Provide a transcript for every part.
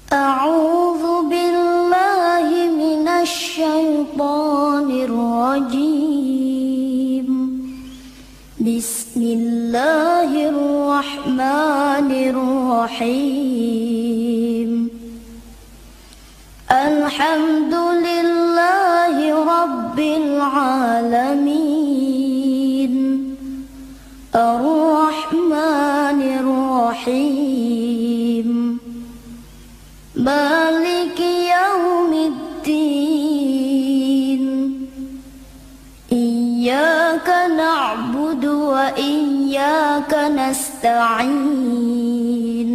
أعوذ بالله من الشيطان الرجيم. بسم الله الرحمن الرحيم. الحمد لله رب العالمين. الرحمن الرحيم. مالك يوم الدين. إياك نعبد وإياك نستعين.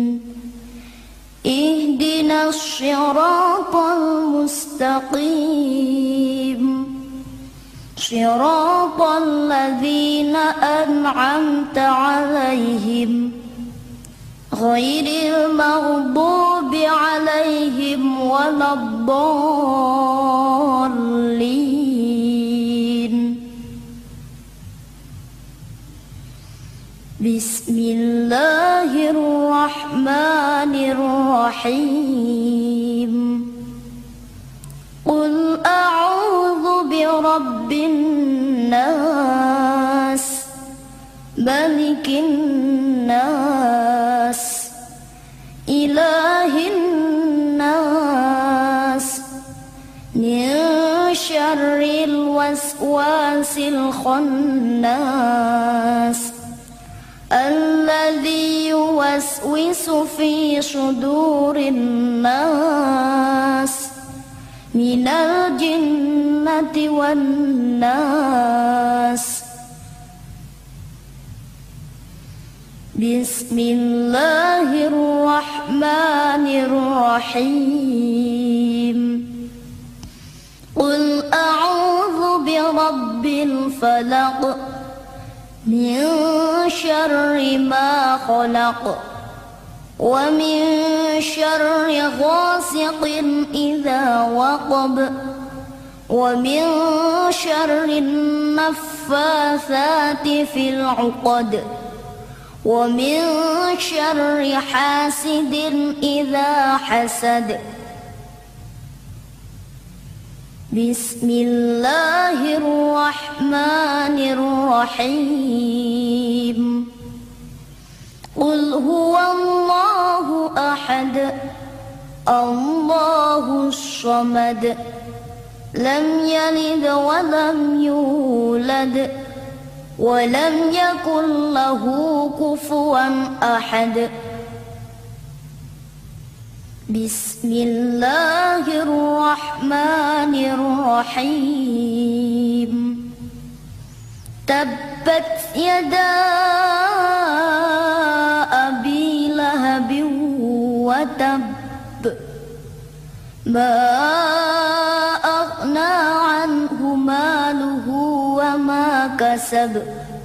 اهدنا الصراط المستقيم، صراط الذين أنعمت عليهم غير المغضوب عليهم ولا الضالين. بسم الله الرحمن الرحيم. قل أعوذ برب الناس، ملك الناس، إله الناس، من شر الوسواس الخناس الذي يوسوس في صدور الناس من الجنة والناس. بسم الله الرحمن الرحيم. قل أعوذ برب الفلق، من شر ما خلق، ومن شر غاسق إذا وقب، ومن شر النفاثات في العقد، ومن شر حاسد إذا حسد. بسم الله الرحمن الرحيم. قل هو الله أحد، الله الصمد، لم يلد ولم يولد ولم يكن له كفوا أحد. بسم الله الرحمن الرحيم. تبت يدا أبي لهب وتب، ما أغنى عنه ماله وما كسب،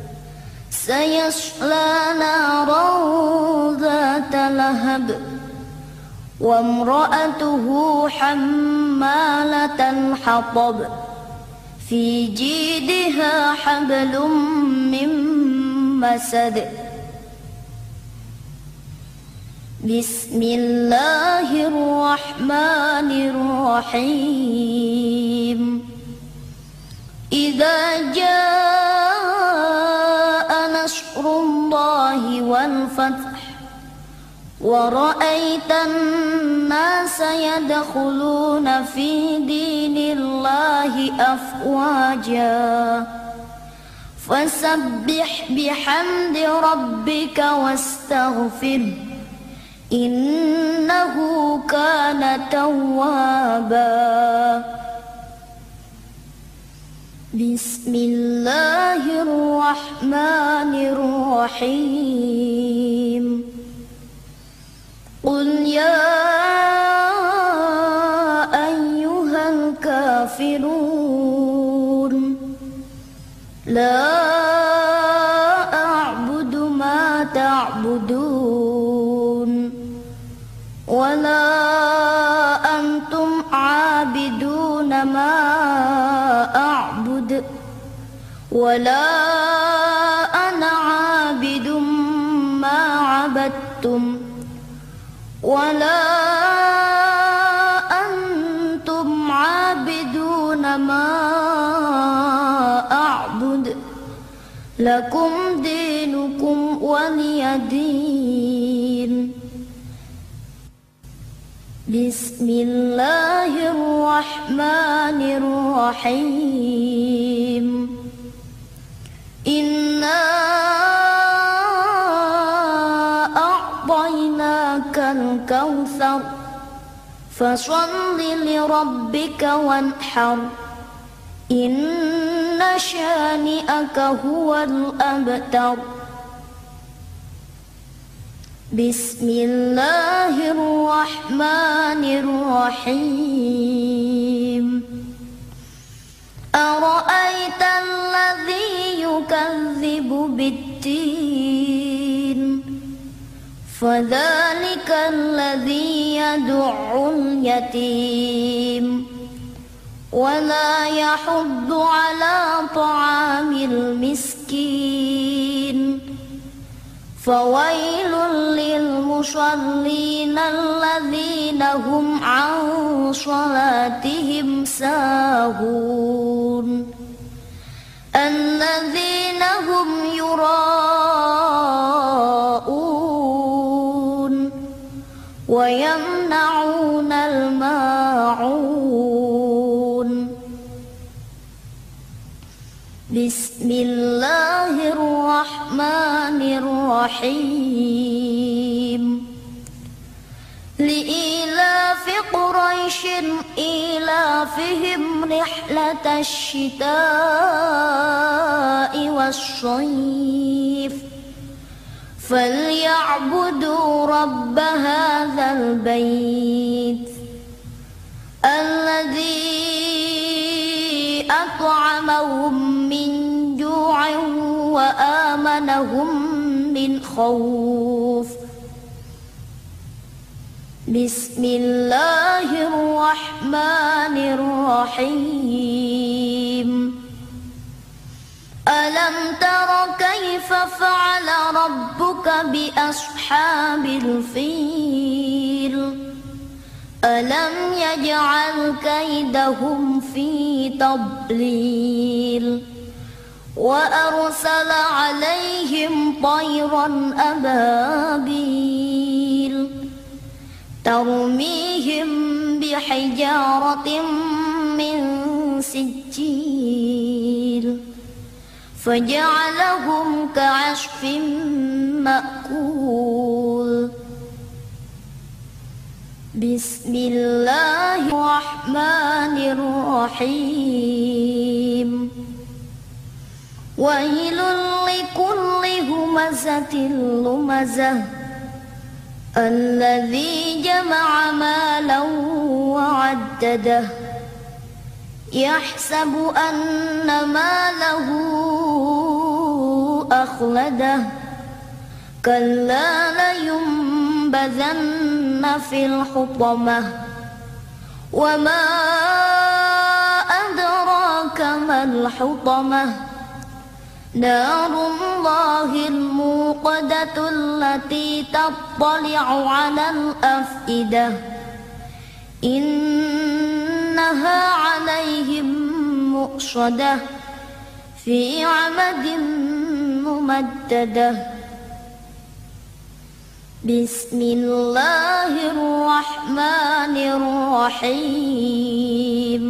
سيصلى نارا ذات لهب، وامرأته حمالة الحطب، في جيدها حبل من مسد. بسم الله الرحمن الرحيم. إذا جاء نصر الله والفتح، ورأيت الناس يدخلون في دين الله أفواجا، فسبح بحمد ربك واستغفره، إنه كان توابا. بسم الله الرحمن الرحيم. قل يا أيها الكافرون، لا أعبد ما تعبدون، ولا أنتم عابدون ما أعبد، ولا أنا عابد ما عبدتم، ولا ما أعبد لكم دينكم ولي دين. بسم الله الرحمن الرحيم. إنا أعطيناك الكوثر فصل لربك وانحر إن شانئك هو الأبتر. بسم الله الرحمن الرحيم. أرأيت الذي يكذب بالدين فذلك الذي يدع اليتيم ولا يحض على طعام المسكين فويل للمصلين الذين هم عن صلاتهم ساهون الذين هم يراءون ويمنعون الماعون. بسم الله الرحمن الرحيم. لإيلاف قريش إيلافهم رحلة الشتاء والصيف فليعبدوا رب هذا البيت الذي أطعمهم من جوع وآمنهم من خوف. بسم الله الرحمن الرحيم. ألم تر كيف فعل ربك بأصحاب الفيل ألم يجعل كيدهم في تضليل وأرسل عليهم طيرا أبابيل ترميهم بحجارة من سجيل فجعلهم كعصف مأكول. بسم الله الرحمن الرحيم. ويل لكل همزة لمزة الذي جمع مالا وعدده يحسب أن ماله أخلده كلا لينبذن في الحطمة وما أدراك ما الحطمة نار الله الموقدة التي تطلع على الأفئدة إنها عليهم مؤصدة في عمد ممددة. بسم الله الرحمن الرحيم.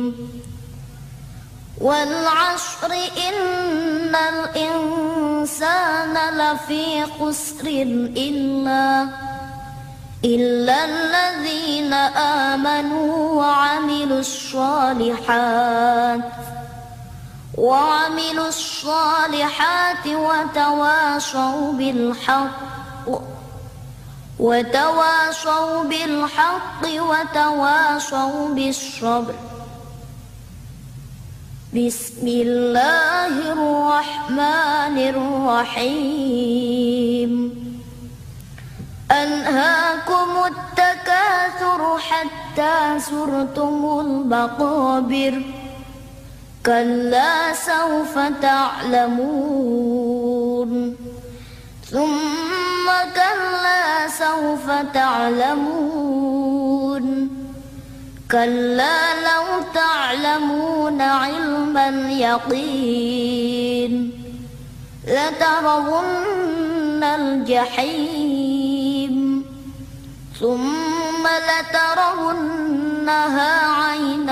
والعصر إن الإنسان لفي خسر إلا الذين آمنوا وعملوا الصالحات وتواصوا بالحق وتواصوا بالصبر. بسم الله الرحمن الرحيم. ألهاكم التكاثر حتى زرتم المقابر كلا سوف تعلمون ثم كلا سوف تعلمون كلا لو تعلمون علم اليقين لترون الجحيم ثم لترونها عين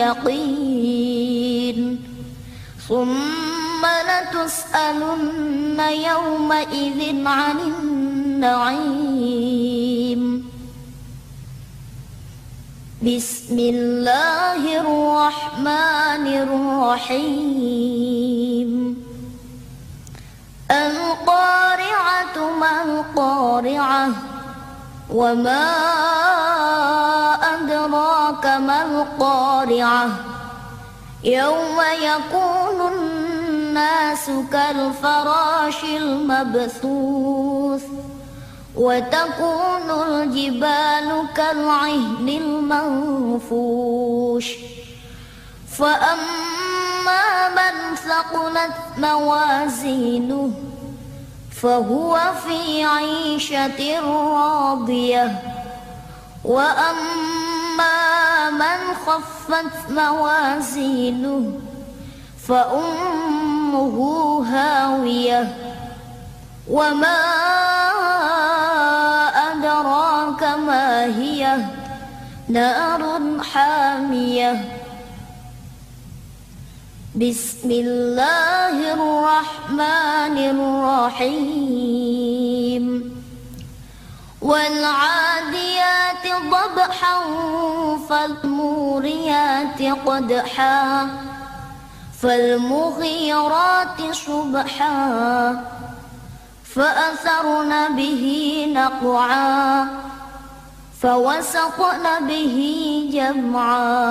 اليقين ثم لتسألن يومئذ عن النعيم. بسم الله الرحمن الرحيم. القارعة ما القارعة وما أدراك ما القارعة يوم يكون الناس كالفراش المبثوث وتكون الجبال كالعهن المنفوش فأما من ثقلت موازينه فهو في عيشة راضية وأما من خفت موازينه فأمه هاوية وما أدراك ما هي نار حامية. بسم الله الرحمن الرحيم. والعاديات ضبحا فالموريات قدحا فالمغيرات صبحا فأثرن به نقعا فوسطن به جمعا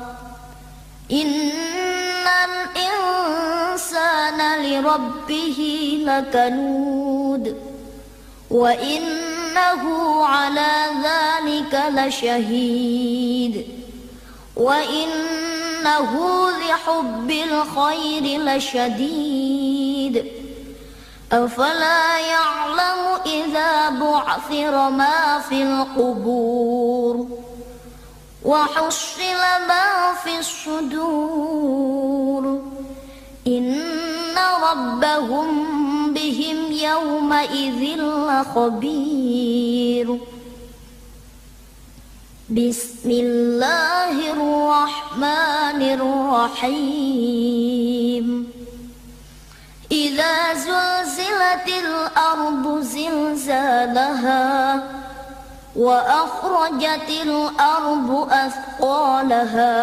إن الإنسان لربه لكنود وإنه على ذلك لشهيد وإنه لحب الخير لشديد أفلا يعلم إذا بعثر ما في القبور وحصل ما في الصدور إن ربهم بهم يومئذ لخبير. بسم الله الرحمن الرحيم. إذا زلزلت الأرض زلزالها وأخرجت الأرض أثقالها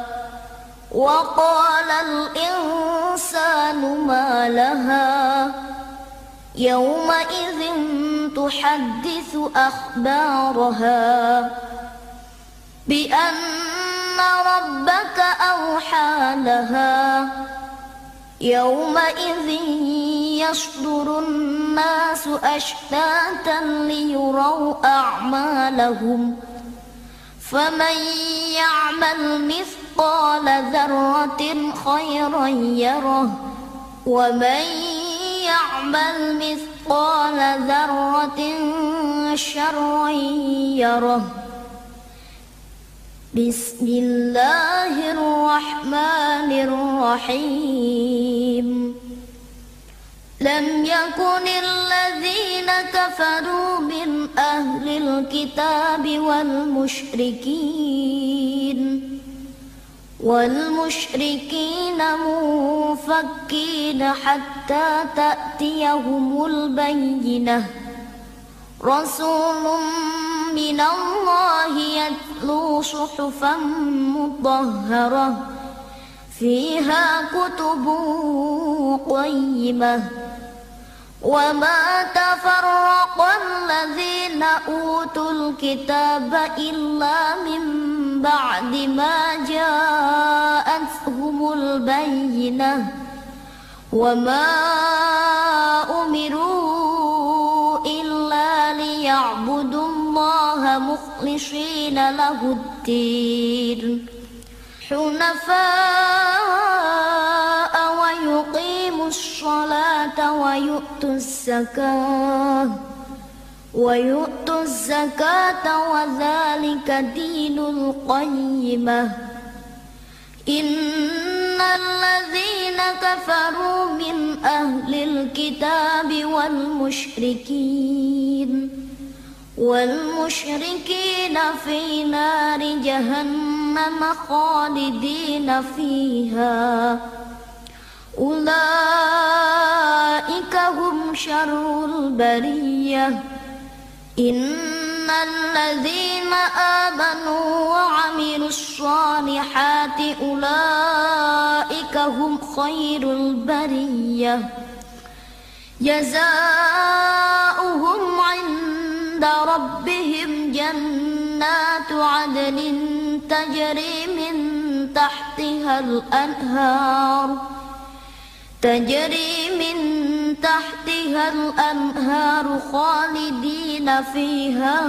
وقال الإنسان ما لها يومئذ تحدث أخبارها بأن ربك أوحى لها يومئذ يصدر الناس أشتاتا ليروا أعمالهم فمن يعمل مثقال ذرة خيرا يره ومن يعمل مثقال ذرة شرا يره. بسم الله الرحمن الرحيم. لم يكن الذين كفروا من أهل الكتاب والمشركين منفكين حتى تأتيهم البينة رسول من الله يتلو صحفا مطهرة فيها كتب قيمة وما تفرق الذين أوتوا الكتاب إلا من بعد ما جاءتهم البينة وما أمروا إلا ليعبدوا الله مخلصين له الدين حنفاء ويقيموا الصلاة ويؤتوا الزكاة الزكاة وذلك دين القيمة إن الذين كفروا من أهل الكتاب والمشركين في نار جهنم خالدين فيها أولئك هم شر البرية إن الذين آمنوا وعملوا الصالحات أولئك هم خير البرية جزاؤهم عند ربهم جنات عدن تجري من تحتها الأنهار خالدين فيها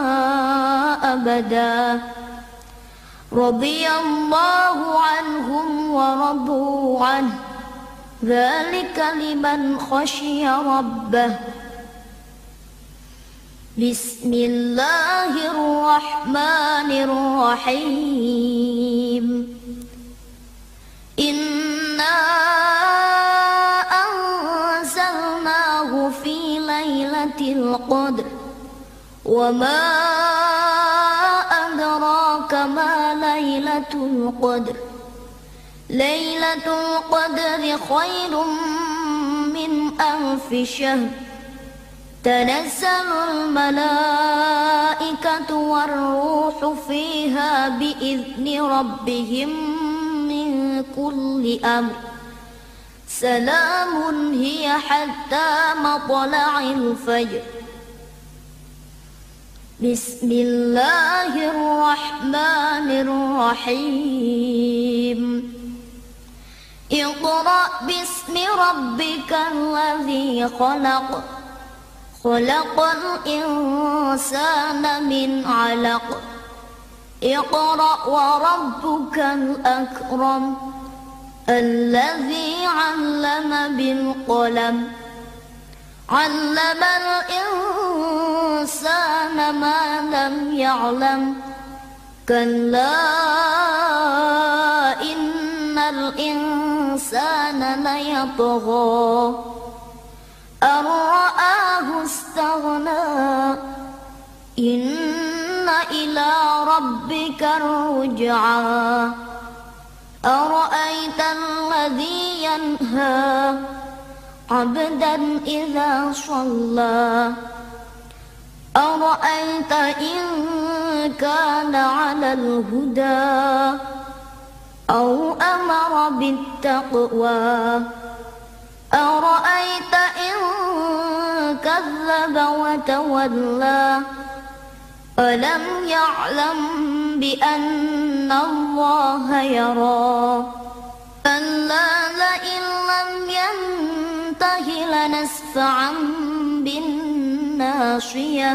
أبدا رضي الله عنهم ورضوا عنه ذلك لمن خشي ربه بسم الله الرحمن الرحيم إنا أنزلناه في ليلة القدر وما أدراك ما ليلة القدر ليلة القدر خير من 1000 شهر تنزل الملائكة والروح فيها بإذن ربهم من كل أمر سلام هي حتى مطلع الفجر بسم الله الرحمن الرحيم اقرأ باسم ربك الذي خلق الإنسان من علق اقرأ وربك الأكرم الذي علم بالقلم علم الإنسان ما لم يعلم كلا إن الإنسان ليطغى أن رآه استغنى إن إلى ربك الرجعى أرأيت الذي ينهى عبدا إذا صلى أرأيت إن كان على الهدى أو أمر بالتقوى أرأيت إن كذب وتولى ألم يعلم بأن الله يرى ألا لئن لم ينته لنسفعا بالناصية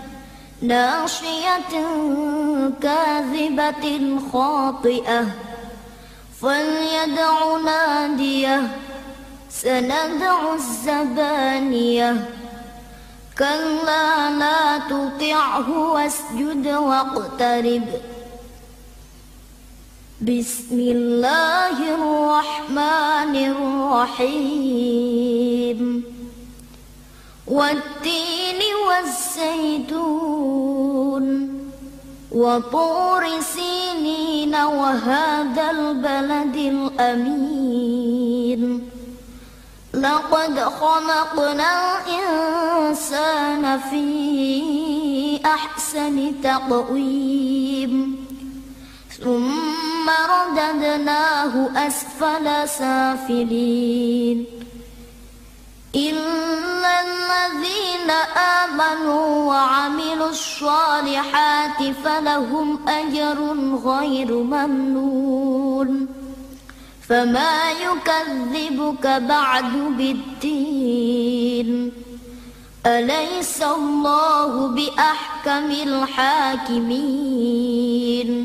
ناصية كاذبة خاطئة فليدع ناديه سندع الزبانية كلا لا تطعه واسجد واقترب بسم الله الرحمن الرحيم والتين والزيتون وطور سينين وهذا البلد الأمين لقد خلقنا الإنسان في أحسن تقويم ثم رددناه أسفل سافلين إلا الذين آمنوا وعملوا الصالحات فلهم أجر غير ممنون فما يكذبك بعد بالدين أليس الله بأحكم الحاكمين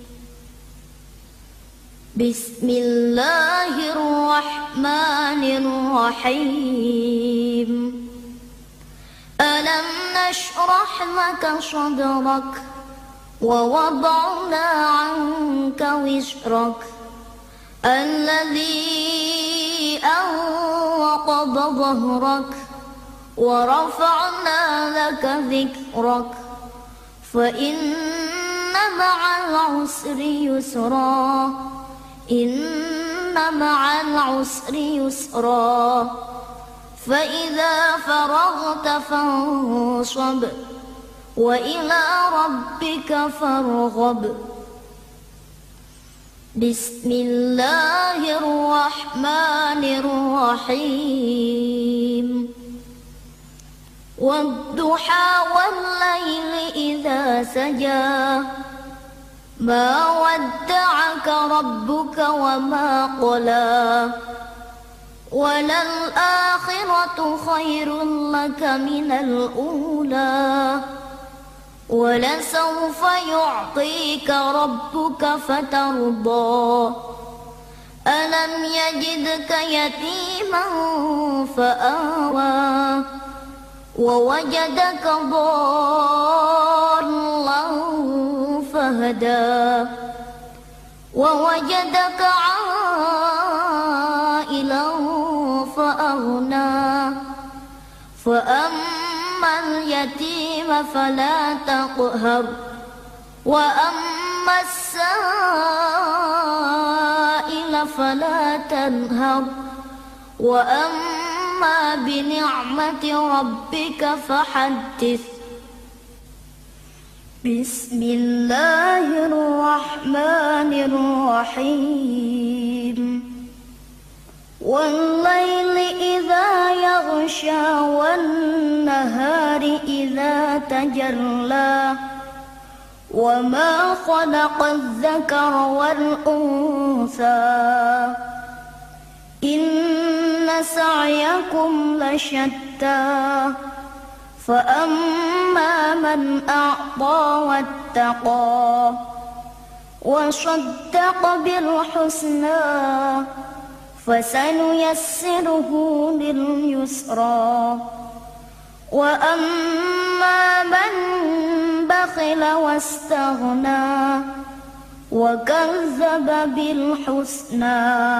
بسم الله الرحمن الرحيم ألم نشرح لك صدرك ووضعنا عنك وزرك الذي أنقض ظهرك ورفعنا لك ذكرك فإن مع العسر يسرا إن مع العسر يسرا فإذا فرغت فانصب وإلى ربك فارغب بسم الله الرحمن الرحيم والضحى والليل إذا سجى ما ودعك ربك وما قلى وللآخرة خير لك من الأولى ولسوف يعطيك ربك فترضى ألم يجدك يتيما فآوى ووجدك ضالا فهدى ووجدك عائلا فأغنى فأما اليتيم فلا تقهر وأما السائل فلا تنهر وأما بنعمة ربك فحدث بسم الله الرحمن الرحيم والليل إذا يغشى والنهار إذا تجلى وما خلق الذكر والأنثى إن سعيكم لشتى فأما من أعطى واتقى وصدق بالحسنى فسنيسره لليسرى وأما من بخل واستغنى وكذب بالحسنى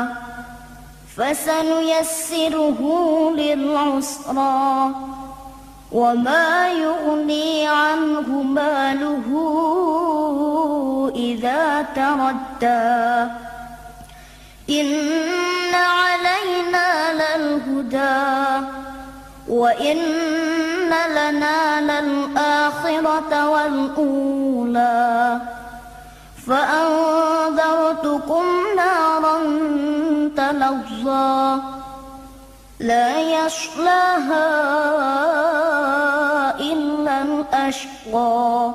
فسنيسره للعسرى وما يغني عنه ماله إذا تردى إن علينا للهدى وإن لنا للآخرة والأولى فأنذرتكم نارا تلظى لا يصلاها إلا الأشقى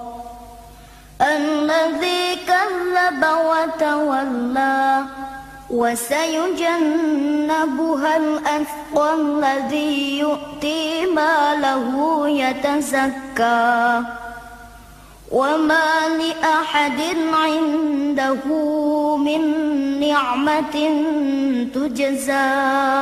الذي كذب وتولى وسيجنبها الأتقى الذي يؤتي ماله يتزكى وما لأحد عنده من نعمة تجزى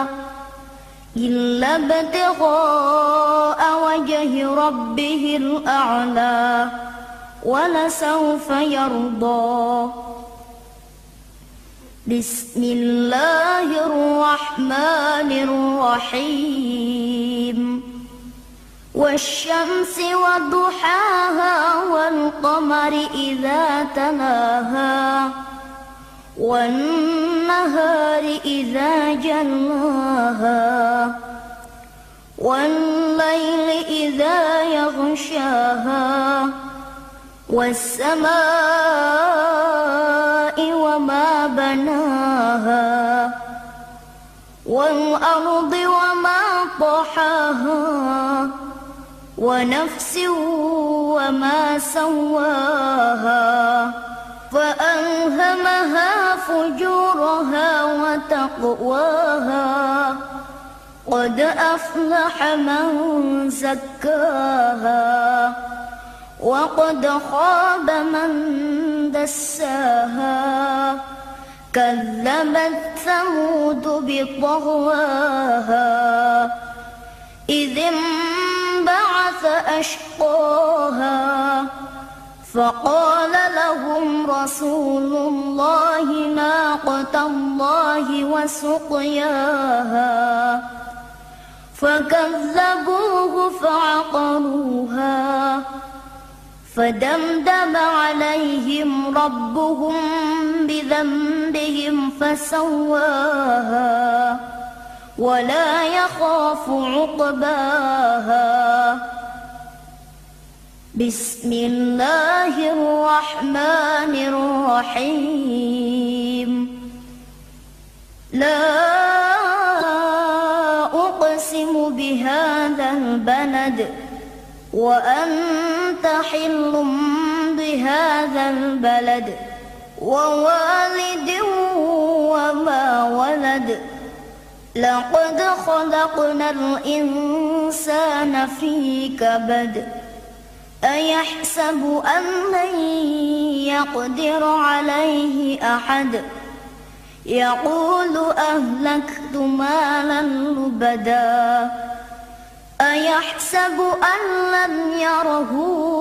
إلا ابتغاء وجه ربه الأعلى ولسوف يرضى بسم الله الرحمن الرحيم والشمس وضحاها والقمر إذا تلاها والنهار إذا جلاها والليل إذا يغشاها والسماء وما بناها والأرض وما طحاها ونفس وما سواها فألهمها فجورها وتقواها قد أفلح من زكاها وقد خاب من دساها كذبت ثمود بطغواها إذ انبعث وأشقاها فقال لهم رسول الله ناقة الله وسقياها فكذبوه فعقروها فدمدم عليهم ربهم بذنبهم فسواها ولا يخاف عقباها. بسم الله الرحمن الرحيم. لا أقسم بهذا البلد وأنت حل بهذا البلد ووالد وما ولد لقد خلقنا الإنسان في كبد أيحسب أن لن يقدر عليه أحد يقول أهلكت مالا لبدا أيحسب أن لم يره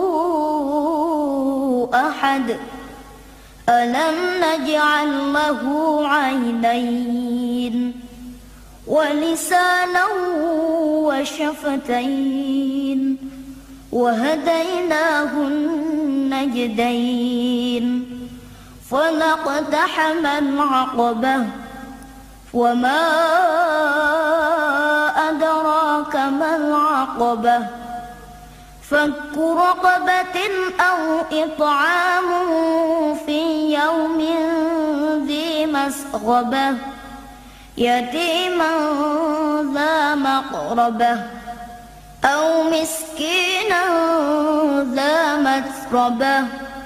أحد ألم نجعل له عينين ولسانا وشفتين وهديناه النجدين فلاقتحم العقبة وما أدراك ما العقبة فك رقبة أو إطعام في يوم ذي مسغبة يتيما ذا مقربة أو مسكينا ذا متربة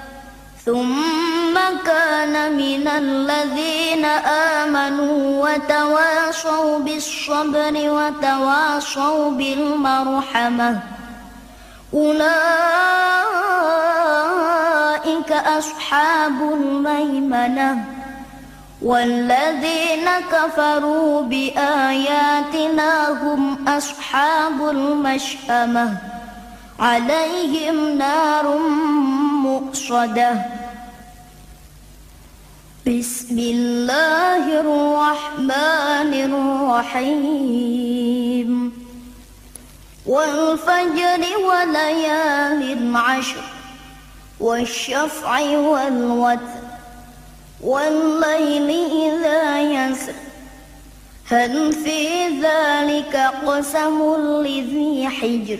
ثم كان من الذين آمنوا وتواصوا بالصبر وتواصوا بالمرحمة أولئك أصحاب الميمنة والذين كفروا بآياتنا هم أصحاب المشأمة عليهم نار مؤصدة. بسم الله الرحمن الرحيم. والفجر وليال عشر والشفع والوتر والليل إذا يسر هل في ذلك قسم لذي حجر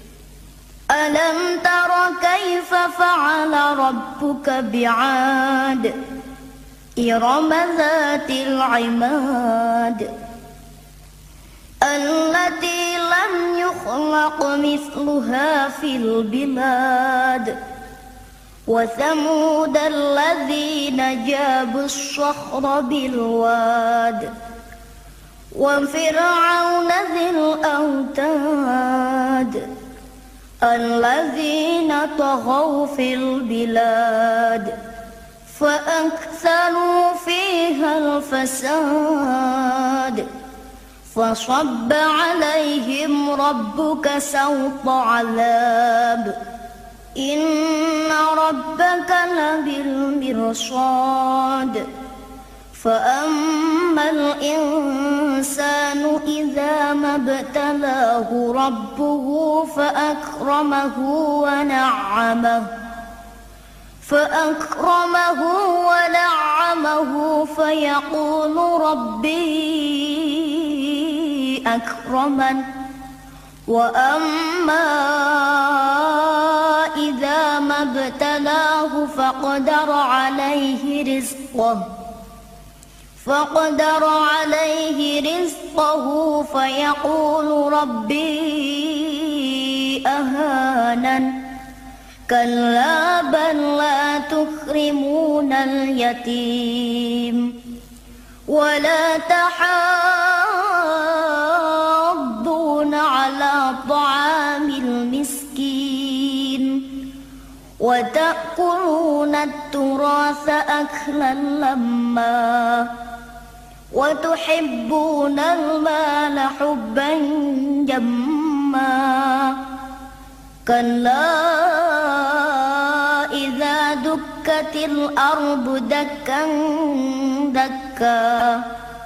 ألم تر كيف فعل ربك بعاد إرم ذات العماد التي لم يخلق مثلها في البلاد وثمود الذين جابوا الصخر بالواد وفرعون ذي الأوتاد الذين طغوا في البلاد فأكثروا فيها الفساد فصب عليهم ربك سوط عذاب إن ربك لبالمرصاد فأما الإنسان إذا ما ابتلاه ربه فأكرمه ونعمه فيقول ربي أكرمن وأما إذا ما ابتلاه فقدر عليه رزقه فيقول ربي أهانن كلا بل لا تكرمون اليتيم ولا تحاضون على طعام المسكين وتأكلون التراث أكلا لما وتحبون المال حبا جما كلا إذا دكت الأرض دكا دكا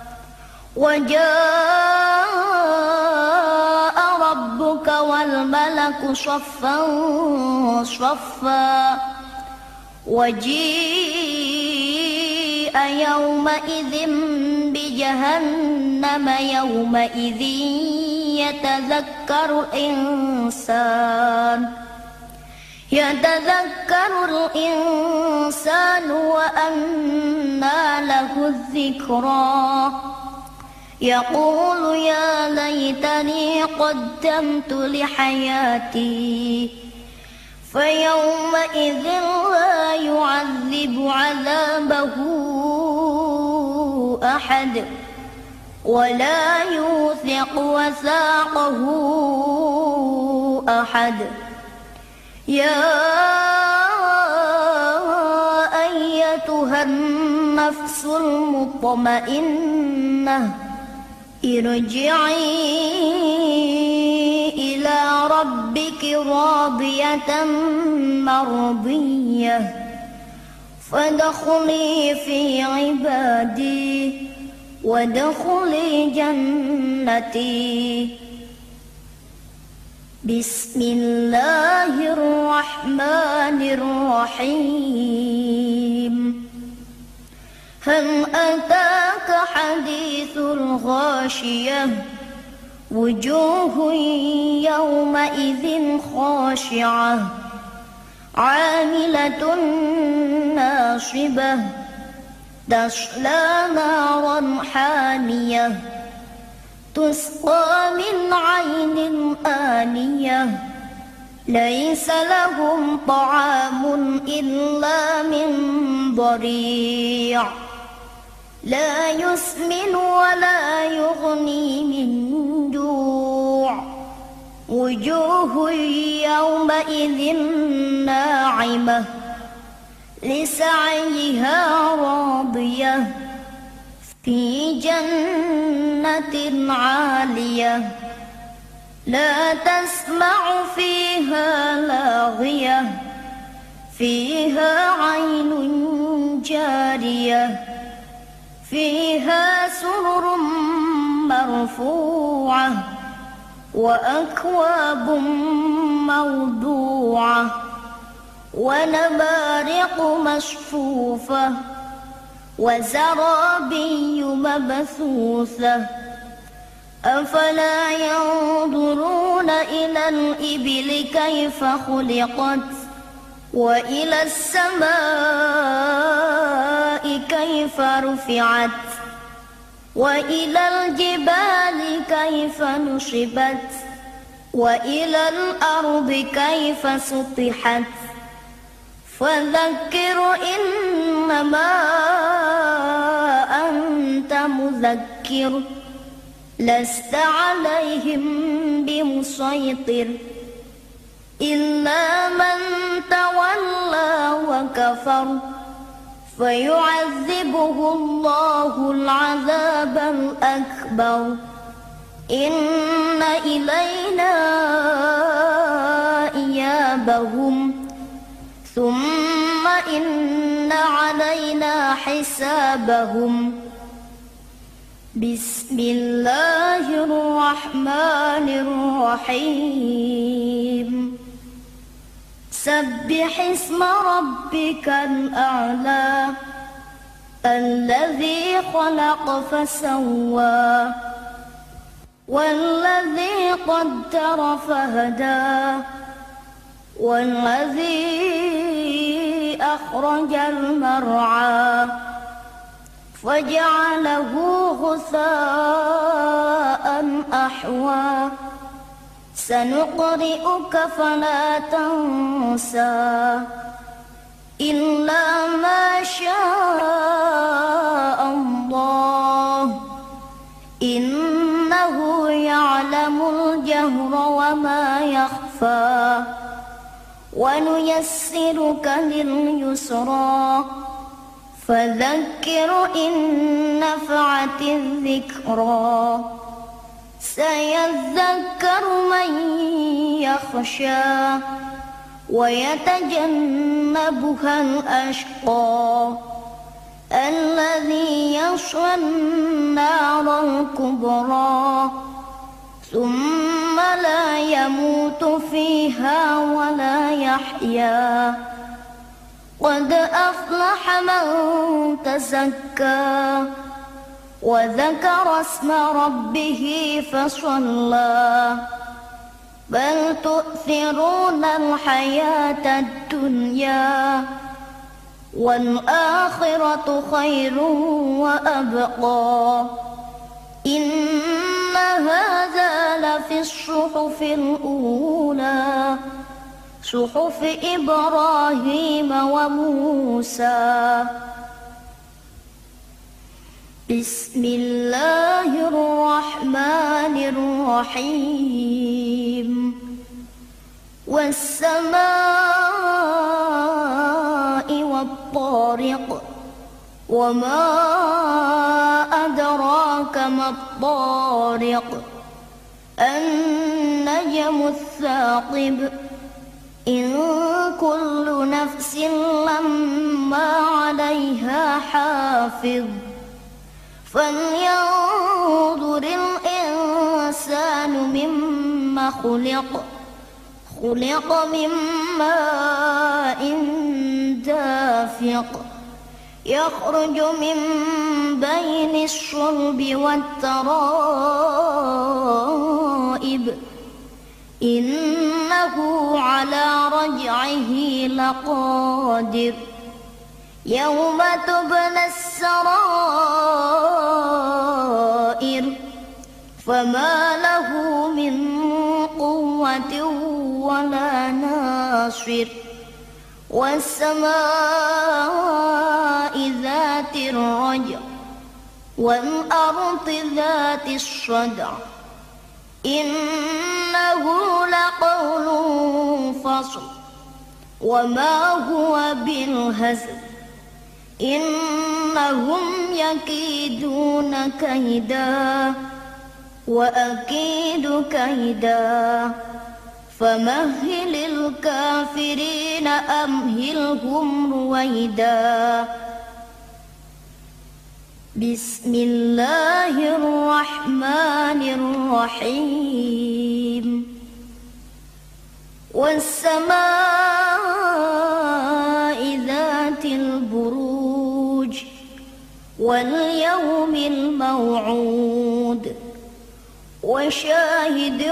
وجاء ربك والملك صفا صفا وجيء يومئذ بجهنم يومئذ يتذكر الإنسان وأنى له الذكرى يقول يا ليتني قدمت لحياتي فيومئذ لا يعذب عذابه أحد ولا يوثق وثاقه أحد يا أيتها النفس المطمئنة ارجعي إلى ربك راضية مرضية فادخلي في عبادي وادخلي جنتي. بسم الله الرحمن الرحيم. هل أتاك حديث الغاشية وجوه يومئذ خاشعة عاملة ناصبة تصلى نارا حامية تسقى من عين آنية ليس لهم طعام إلا من ضريع لا يسمن ولا يغني من جوع وجوه يومئذ ناعمة لسعيها راضية في جنة عالية لا تسمع فيها لاغية فيها عين جارية فيها سرر مرفوعة وأكواب موضوعة ونمارق مصفوفة وزرابي مبثوثة أفلا ينظرون إلى الإبل كيف خلقت وإلى السماء كيف رفعت وإلى الجبال كيف نصبت وإلى الأرض كيف سطحت فذكر إنما أنت مذكر لست عليهم بمسيطر إلا من تولى وكفر فيعذبه الله العذاب الأكبر إن إلينا إيابهم ثم إن علينا حسابهم. بسم الله الرحمن الرحيم. سبح اسم ربك الأعلى الذي خلق فسوى والذي قدر فهدى والذي أخرج المرعى فجعله غثاء أحوى سنقرئك فلا تنسى إلا ما شاء الله إنه يعلم الجهر وما يخفى ونيسرك لليسرى فذكر إن نفعت الذكرى سيذكر من يخشى ويتجنبها الأشقى الذي يصلى النار الكبرى ثم لا يموت فيها ولا يحيا قد أفلح من تزكى وذكر اسم ربه فصلى بل تؤثرون الحياة الدنيا والآخرة خير وأبقى إن هذا لفي الصحف الأولى صحف إبراهيم وموسى. بسم الله الرحمن الرحيم والسماء والطارق وما أدراك ما الطارق النجم الثاقب إن كل نفس لما عليها حافظ فلينظر الإنسان مما خلق من ماء دافق يخرج من بين الصلب والترائب إنه على رجعه لقادر يوم تبلى السرائر فما له من قوة ولا ناصر والسماء ذات الرجع والأرض ذات الصدع إنه لقول فصل وما هو بالهزل إنهم يكيدون كيدا وأكيد كيدا فمهل الكافرين أمهلهم رويدا. بسم الله الرحمن الرحيم والسماء ذات البروج واليوم الموعود وشاهد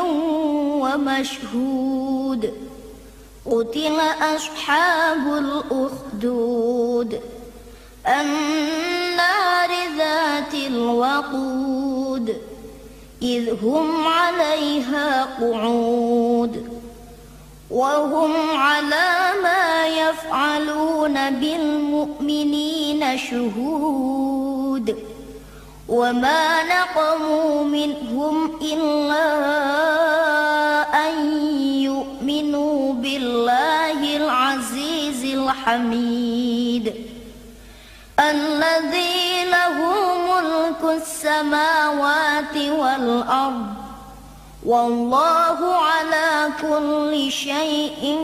ومشهود قتل أصحاب الأخدود النار ذات الوقود إذ هم عليها قعود وهم على ما يفعلون بالمؤمنين شهود وما نقموا منهم إلا أن يؤمنوا بالله العزيز الحميد الذي له ملك السماوات والأرض والله على كل شيء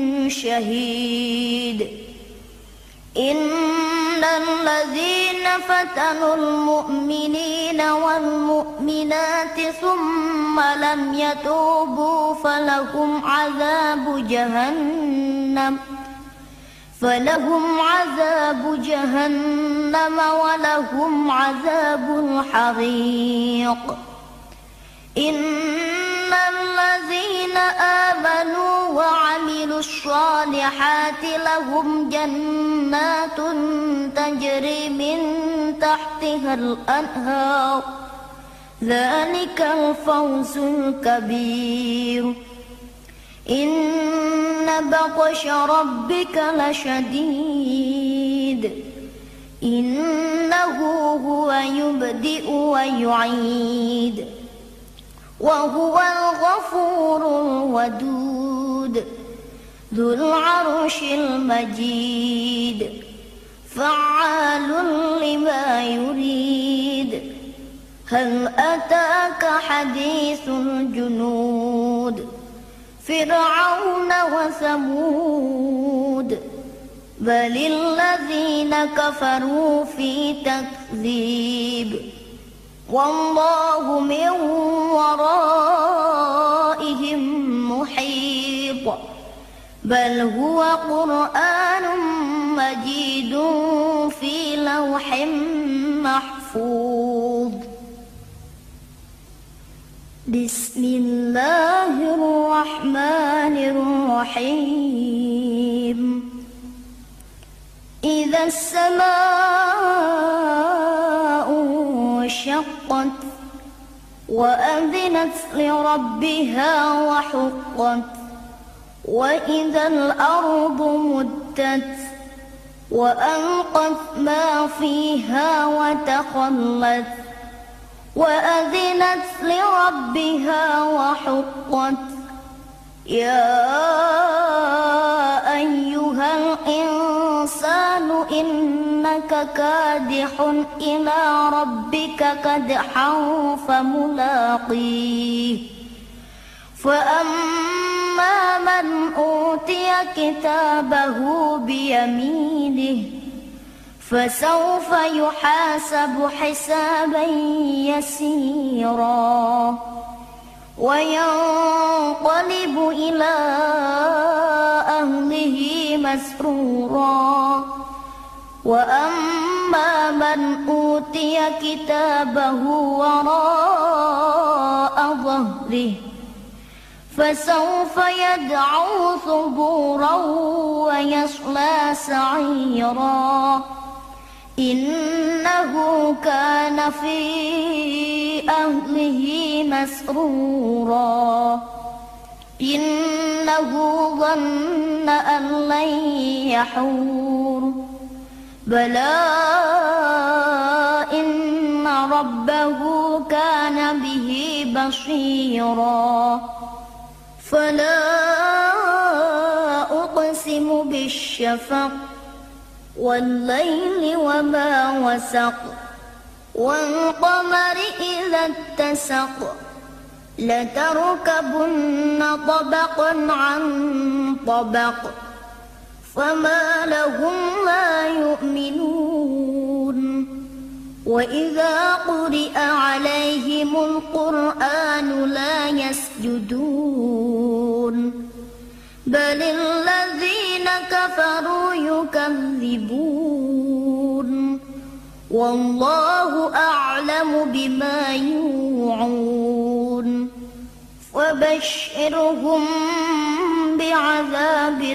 شهيد. إن الذين فتنوا المؤمنين والمؤمنات ثم لم يتوبوا فلهم عذاب جهنم ولهم عذاب الحريق. إن الذين آمنوا وعملوا الصالحات لهم جنات تجري من تحتها الأنهار ذلك الفوز الكبير. إن بطش ربك لشديد إنه هو يبدئ ويعيد وهو الغفور الودود ذو العرش المجيد فعال لما يريد. هل أتاك حديث الجنود فرعون وثمود بل الذين كفروا في تكذيب والله من ورائهم محيط بل هو قرآن مجيد في لوح محفوظ. بسم الله الرحمن الرحيم. إذا السماء انشقت وأذنت لربها وحقت وإذا الأرض مدت وألقت ما فيها وتخلت وأذنت لربها وحقت يا أيها الإنسان إنك كادح إلى ربك كدحا فملاقيه فأما من أوتي كتابه بيمينه فسوف يحاسب حسابا يسيرا وينقلب إلى أهله مسرورا وأما من أوتي كتابه وراء ظهره فسوف يدعو ثبورا ويصلى سعيرا إنه كان في أهله مسرورا إنه ظن أن لن يحور بلى إن ربه كان به بصيرا فلا أقسم بالشفق والليل وما وسق والقمر إذا اتسق لتركبن طبقا عن طبق فما لهم لا يؤمنون وإذا قرئ عليهم القرآن لا يسجدون بل الذين كفروا يكذبون والله أعلم بما يوعون فبشرهم بعذاب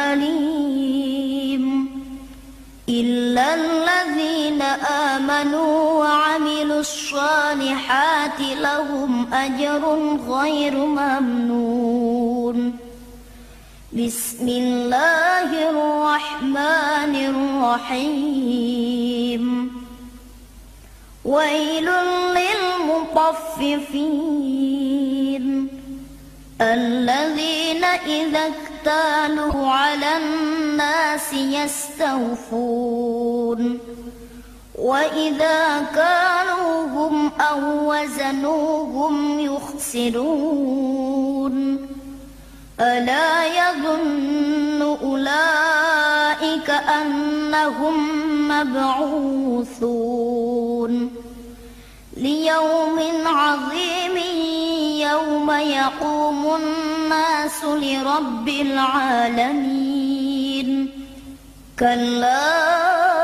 أليم إلا الذين آمنوا وعملوا الصالحات لهم أجر غير ممنون. بسم الله الرحمن الرحيم. ويل للمطففين الذين إذا اكتالوا على الناس يستوفون وإذا كالوهم أو وزنوهم يخسرون ألا يظن أولئك أنهم مبعوثون ليوم عظيم يوم يقوم الناس لرب العالمين كلا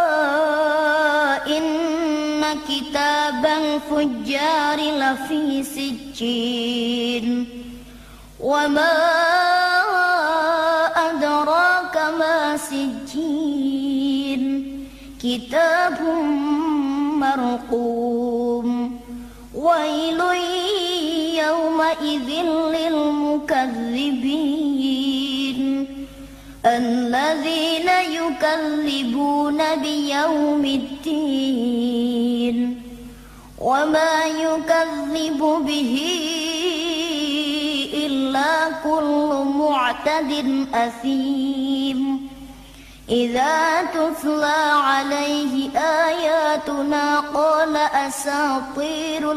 إن كتاب الفجار لفي سجين وما أدراك ما سجين كتاب مرقوم ويل يومئذ للمكذبين الذين يكذبون بيوم الدين وما يكذب به إلا كل معتد أثيم إذا تتلى عليه آياتنا قال أساطير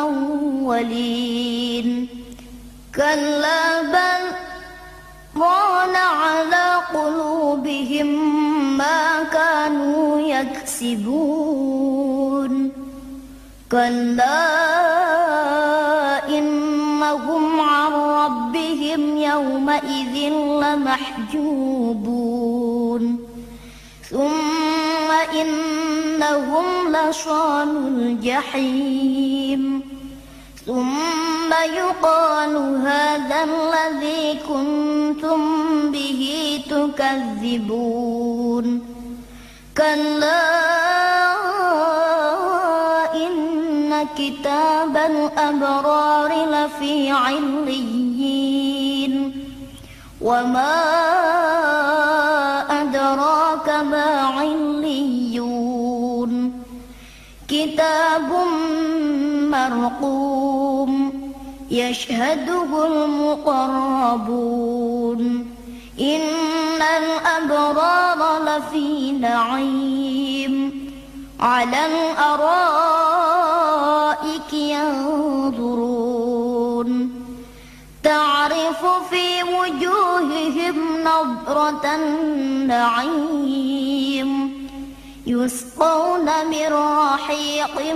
الأولين كلا بل ران على قلوبهم ما كانوا يكسبون كلا إنهم عن ربهم يومئذ لمحجوبون ثم إنهم لصالو الجحيم ثم يقال هذا الذي كنتم به تكذبون كلا إن كتاب الأبرار لفي عليين وما أدراك ما عليون كتاب مرقوم يشهده المقربون إن الأبرار لفي نعيم على الأرائك ينظرون تعرف في وجوههم نضرة النعيم يسقون من رحيق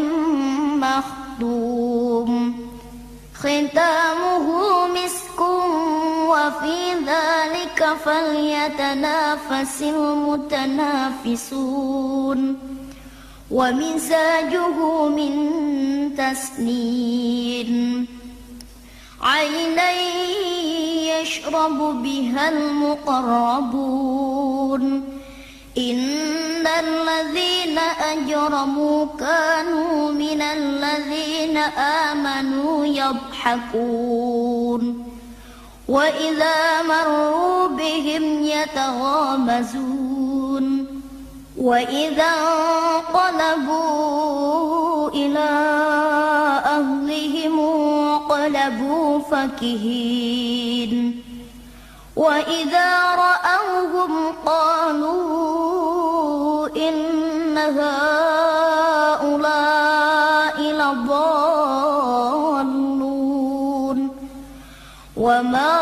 مختوم ختامه مسك وفي ذلك فليتنافس المتنافسون ومزاجه من تسنيم عينا يشرب بها المقربون إن الذين أجرموا كانوا من الذين آمنوا يضحكون وإذا مروا بهم يتغامزون وإذا انقلبوا إلى أهلهم انقلبوا فكهين وإذا رأوهم قالوا إن هؤلاء لضالون وما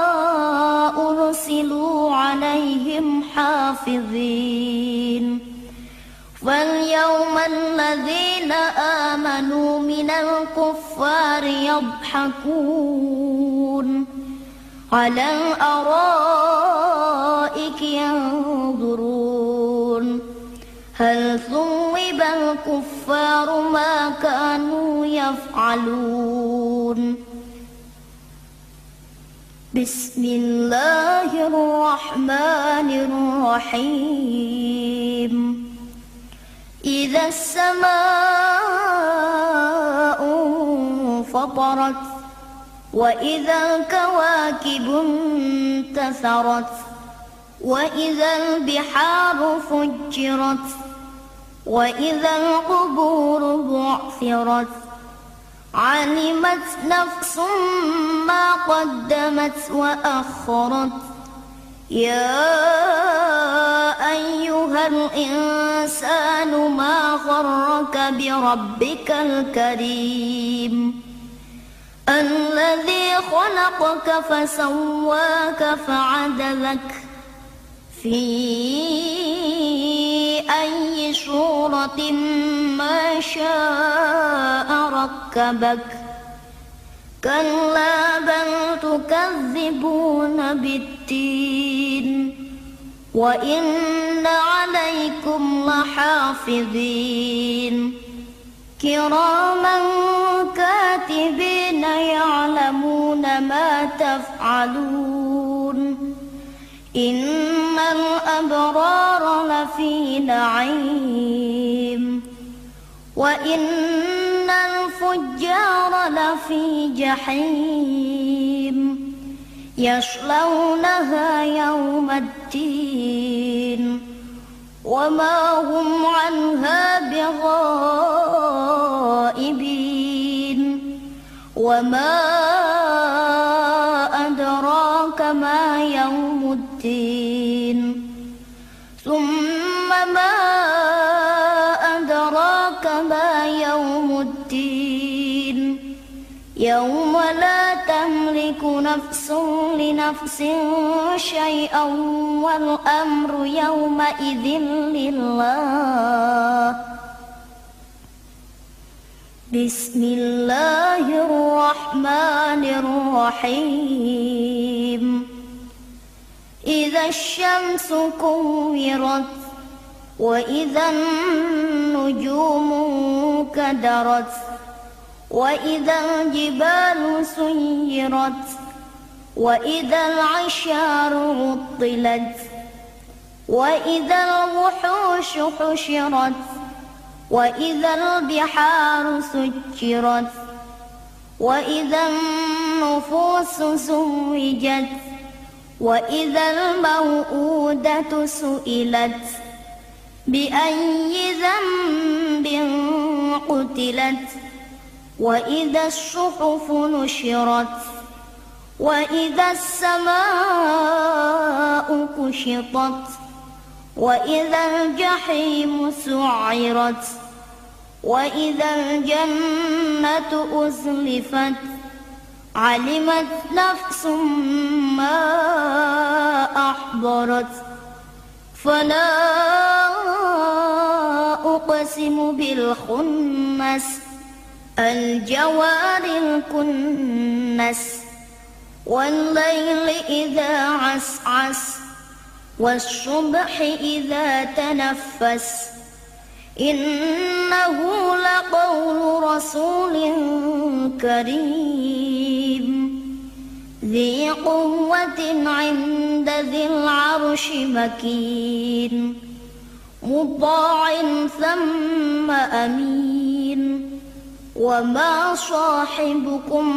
أرسلوا عليهم حافظين فاليوم الذين آمنوا من الكفار يضحكون على الأرائك ينظرون هل ثوب الكفار ما كانوا يفعلون بسم الله الرحمن الرحيم إذا السماء انفطرت وإذا الكواكب انتثرت وإذا البحار فجرت وإذا القبور بعثرت علمت نفس ما قدمت وأخرت يا أيها الإنسان ما غرك بربك الكريم الذي خلقك فسواك فعدلك في أي صورة ما شاء ركبك كلا بل تكذبون بالدين وإن عليكم لحافظين كراما كاتبين يعلمون ما تفعلون إن الأبرار لفي نعيم وإن الفجار لفي جحيم يصلونها يوم الدين وما هم عنها بغائبين وما أدراك ما يوم الدين يوم لا تملك نفس لنفس شيئا والأمر يومئذ لله. بسم الله الرحمن الرحيم. إذا الشمس كورت وإذا النجوم كدرت وإذا الجبال سيرت وإذا العشار عطلت وإذا الوحوش حشرت وإذا البحار سجرت وإذا النفوس زوجت وإذا الموءودة سئلت بأي ذنب قتلت وإذا الصحف نشرت وإذا السماء كشطت وإذا الجحيم سعرت وإذا الجنة أزلفت علمت نفس ما أحضرت. فلا أقسم بالخنس الجوار الكنس والليل إذا عسعس والصبح إذا تنفس إنه لقول رسول كريم ذي قوة عند ذي العرش مكين مطاع ثم أمين وما صاحبكم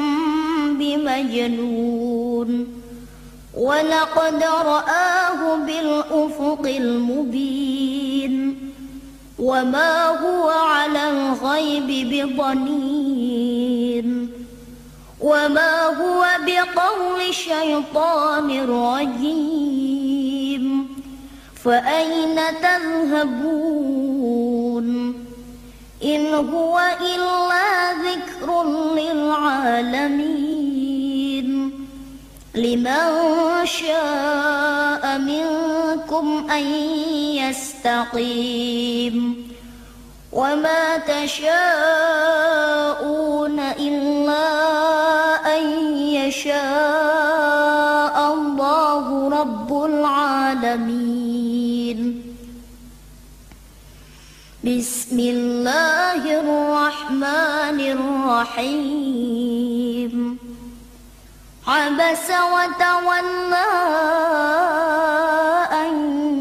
بمجنون ولقد رآه بالأفق المبين وما هو على الغيب بضنين وما هو بقول شيطان رجيم فأين تذهبون إن هو إلا ذكر للعالمين لمن شاء منكم أن يستقيم وما تشاءون إلا أن يشاء الله رب العالمين. بسم الله الرحمن الرحيم. عبس وتولى أن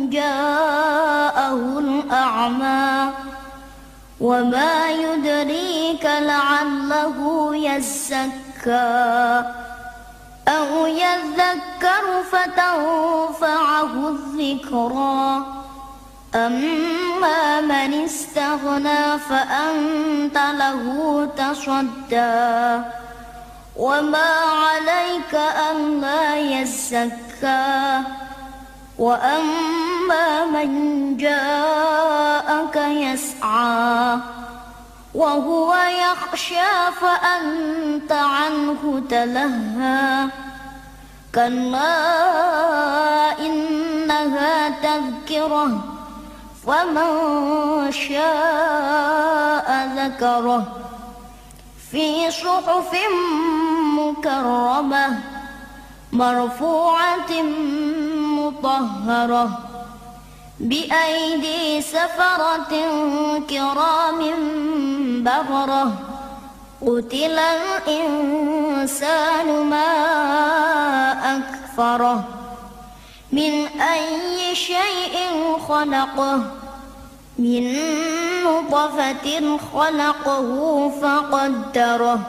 جاءه الأعمى وما يدريك لعله يزكى أو يذكر فتنفعه الذكرى أما من استغنى فأنت له تصدى وما عليك ألا يزكى وأما من جاءك يسعى وهو يخشى فأنت عنه تلهى كلا إنها تذكرة فمن شاء ذكره في صحف مكرمة مرفوعة مطهرة بأيدي سفرة كرام بررة قتل الإنسان ما أكفره من أي شيء خلقه من نطفة خلقه فقدره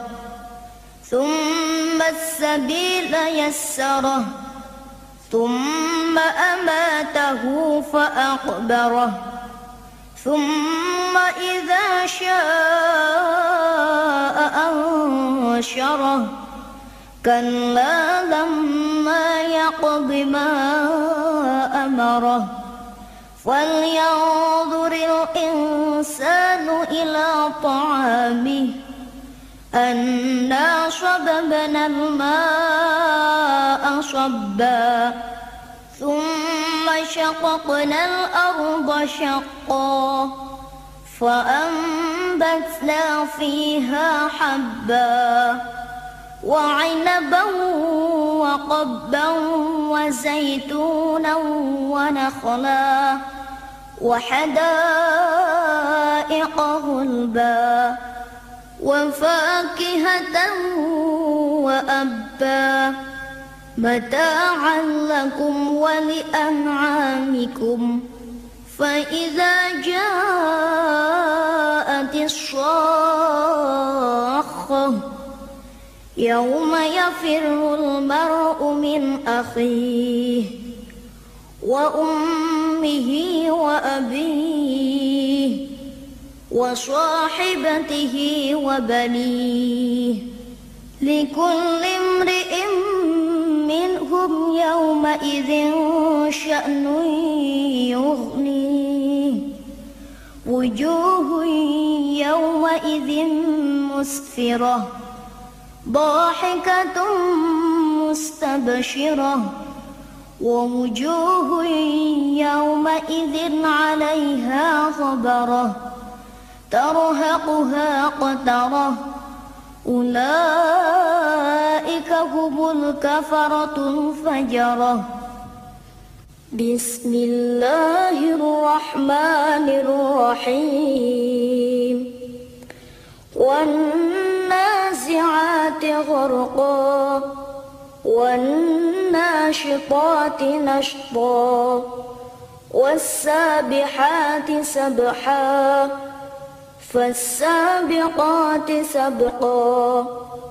ثم السبيل يسره ثم أماته فأقبره ثم إذا شاء أنشره كلا لما يقض ما أمره فلينظر الإنسان إلى طعامه أنا صببنا الماء صبا ثم شققنا الأرض شقا فأنبتنا فيها حبا وعنبا وقبا وزيتونا ونخلا وحدائق غلبا وفاكهة وأبا متاعا لكم ولأنعامكم فإذا جاءت الصاخة يوم يفر المرء من أخيه وأمه وأبيه وصاحبته وبنيه لكل امرئ منهم يومئذ شأن يغنيه وجوه يومئذ مسفرة ضاحكة مستبشرة ووجوه يومئذ عليها غبرة ترهقها قترة أولئك هم الكفرة الفجرة بسم الله الرحمن الرحيم والنازعات غرقا والناشطات نشطا والسابحات سبحا فالسابقات سبقا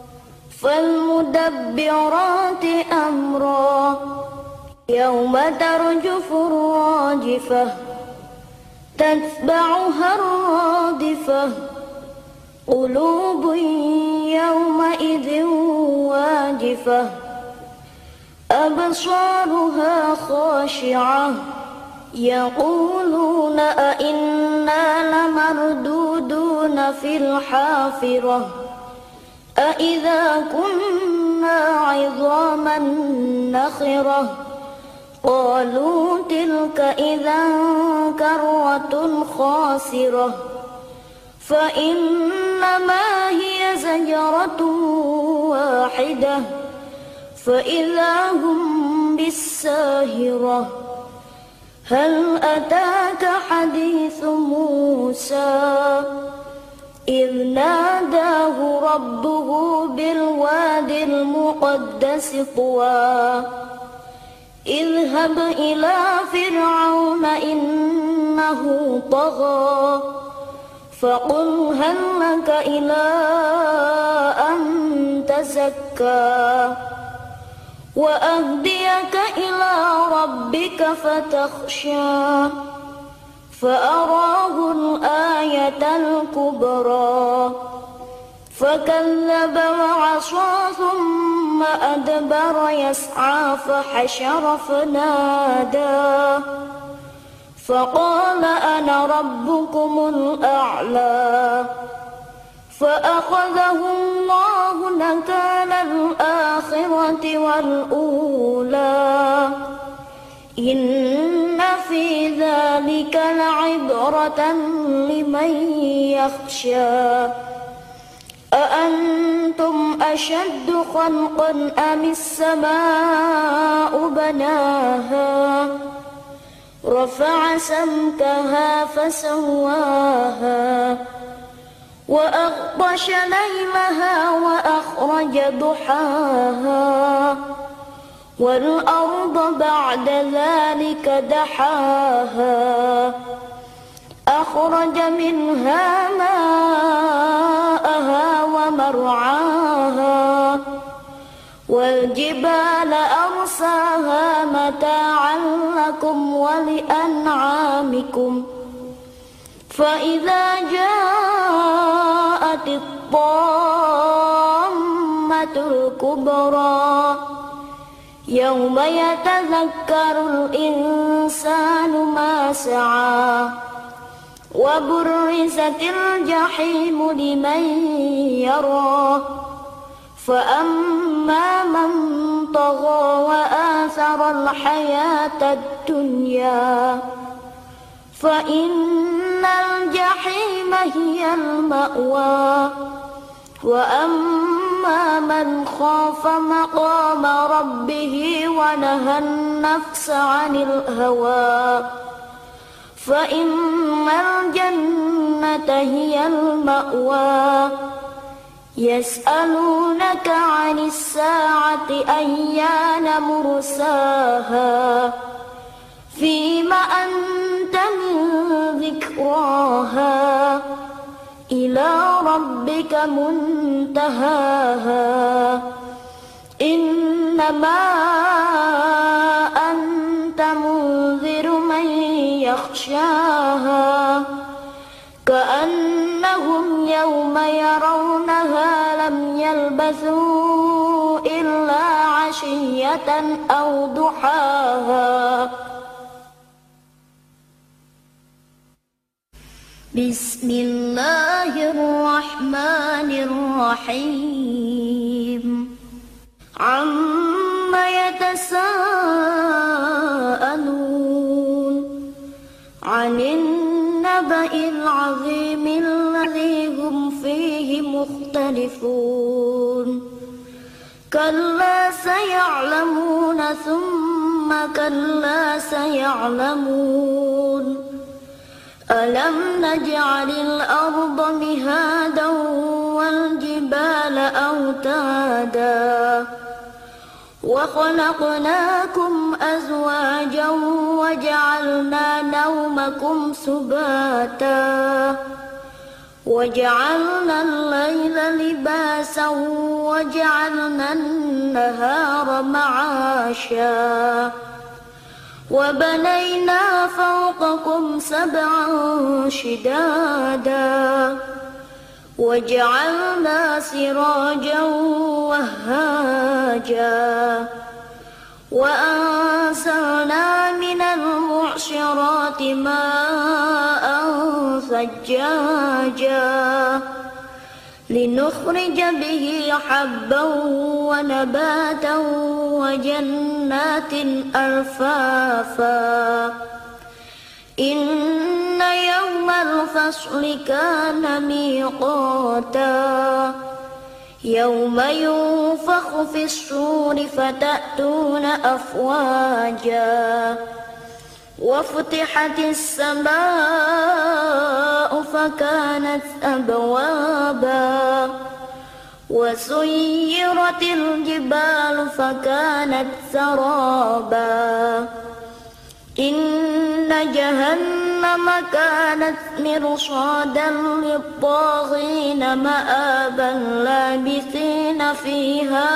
فالمدبرات أمرا يوم ترجف الراجفة تتبعها الرادفة قلوب يومئذ واجفة أبصارها خاشعة يقولون أئنا لمردودون في الحافرة أئذا كنا عظاما نخرة قالوا تلك إذا كرة خاسرة فإنما هي زجرة واحدة فإذا هم بالساهرة هل أتاك حديث موسى إذ ناداه ربه بالواد المقدس طوى اذهب إلى فرعون إنه طغى فقل هل لك إلى أن تزكى وأهديك إلى ربك فتخشى فأراه الآية الكبرى فكذب وعصى ثم أدبر يسعى فحشر فنادى فقال أنا ربكم الأعلى فأخذه الله نكال الآخرة والأولى إن في ذلك لعبرة لمن يخشى أأنتم أشد خلقا أم السماء بناها رفع سمكها فسواها وأغطش ليلها وأخرج ضحاها والأرض بعد ذلك دحاها أخرج منها ماءها ومرعاها والجبال أرساها متاعا لكم ولأنعامكم فإذا جاءت الطامة الكبرى يوم يتذكر الإنسان ما سعى وبرزت الجحيم لمن يرى فأما من طغى وآثر الحياة الدنيا فإن الجحيم هي المأوى وأما من خاف مقام ربه ونهى النفس عن الهوى فإن الجنة هي المأوى يسألونك عن الساعة أيان مرساها فيم أنت من ذكراها إلى ربك منتهاها إنما أنت منذر من يخشاها كأنهم يوم يرونها لم يلبثوا إلا عشية أو ضحاها. بسم الله الرحمن الرحيم عما يتساءلون عن النبأ العظيم الذي هم فيه مختلفون كلا سيعلمون ثم كلا سيعلمون ألم نجعل الأرض مهادا والجبال أوتادا وخلقناكم أزواجا وجعلنا نومكم سباتا وجعلنا الليل لباسا وجعلنا النهار معاشا وبنينا فوقكم سبعا شدادا وجعلنا سراجا وهاجا وأنزلنا من المعصرات ماء ثجاجا لنخرج به حبا ونباتا وجنات ألفافا إن يوم الفصل كان ميقاتا يوم ينفخ في الصور فتأتون أفواجا وفتحت السماء فكانت أبوابا وسيرت الجبال فكانت سرابا إن جهنم كانت مرصادا للطاغين مآبا لابثين فيها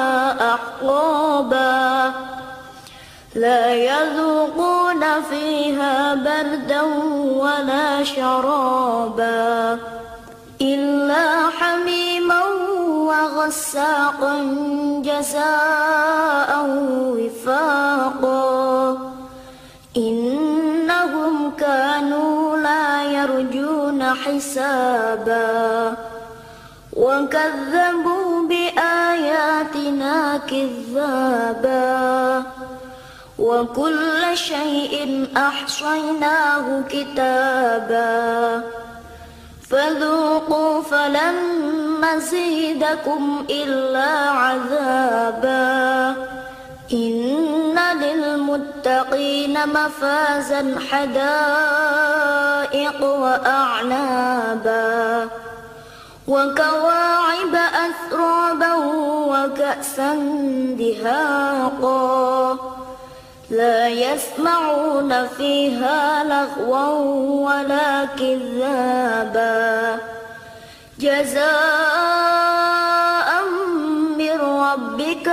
أحقابا لا يذوقون فيها بردا ولا شرابا إلا حميما وغساقا جزاء وفاقا إنهم كانوا لا يرجون حسابا وكذبوا بآياتنا كذابا وكل شيء أحصيناه كتابا فذوقوا فلن نزيدكم إلا عذابا إن للمتقين مفازا حدائق وأعنابا وكواعب أترابا وكأسا دهاقا لا يسمعون فيها لغوا ولا كذابا جزاء من ربك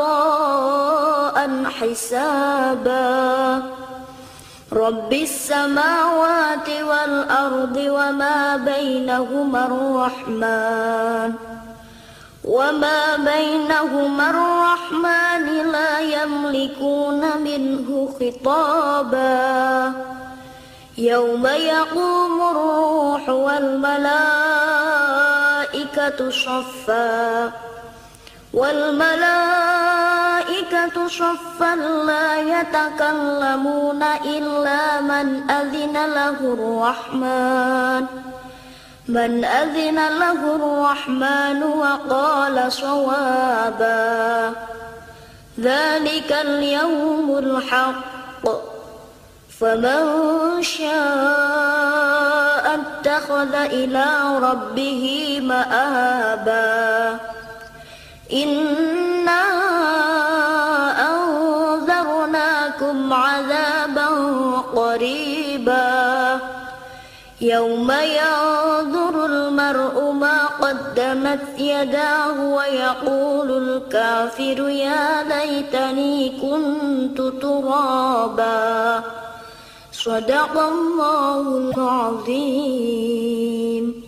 عطاء حسابا رب السماوات والأرض وما بينهما الرحمن لا يملكون منه خطابا يوم يقوم الروح والملائكة صفا لا يتكلمون إلا من أذن له الرحمن وقال صوابا. ذلك اليوم الحق، فمن شاء اتخذ إلى ربه مآبا. إنا أنذرناكم عذابا قريبا يوم ينظر المرء ما قدمت يداه ويقول الكافر يا ليتني كنت ترابا. صدق الله العظيم.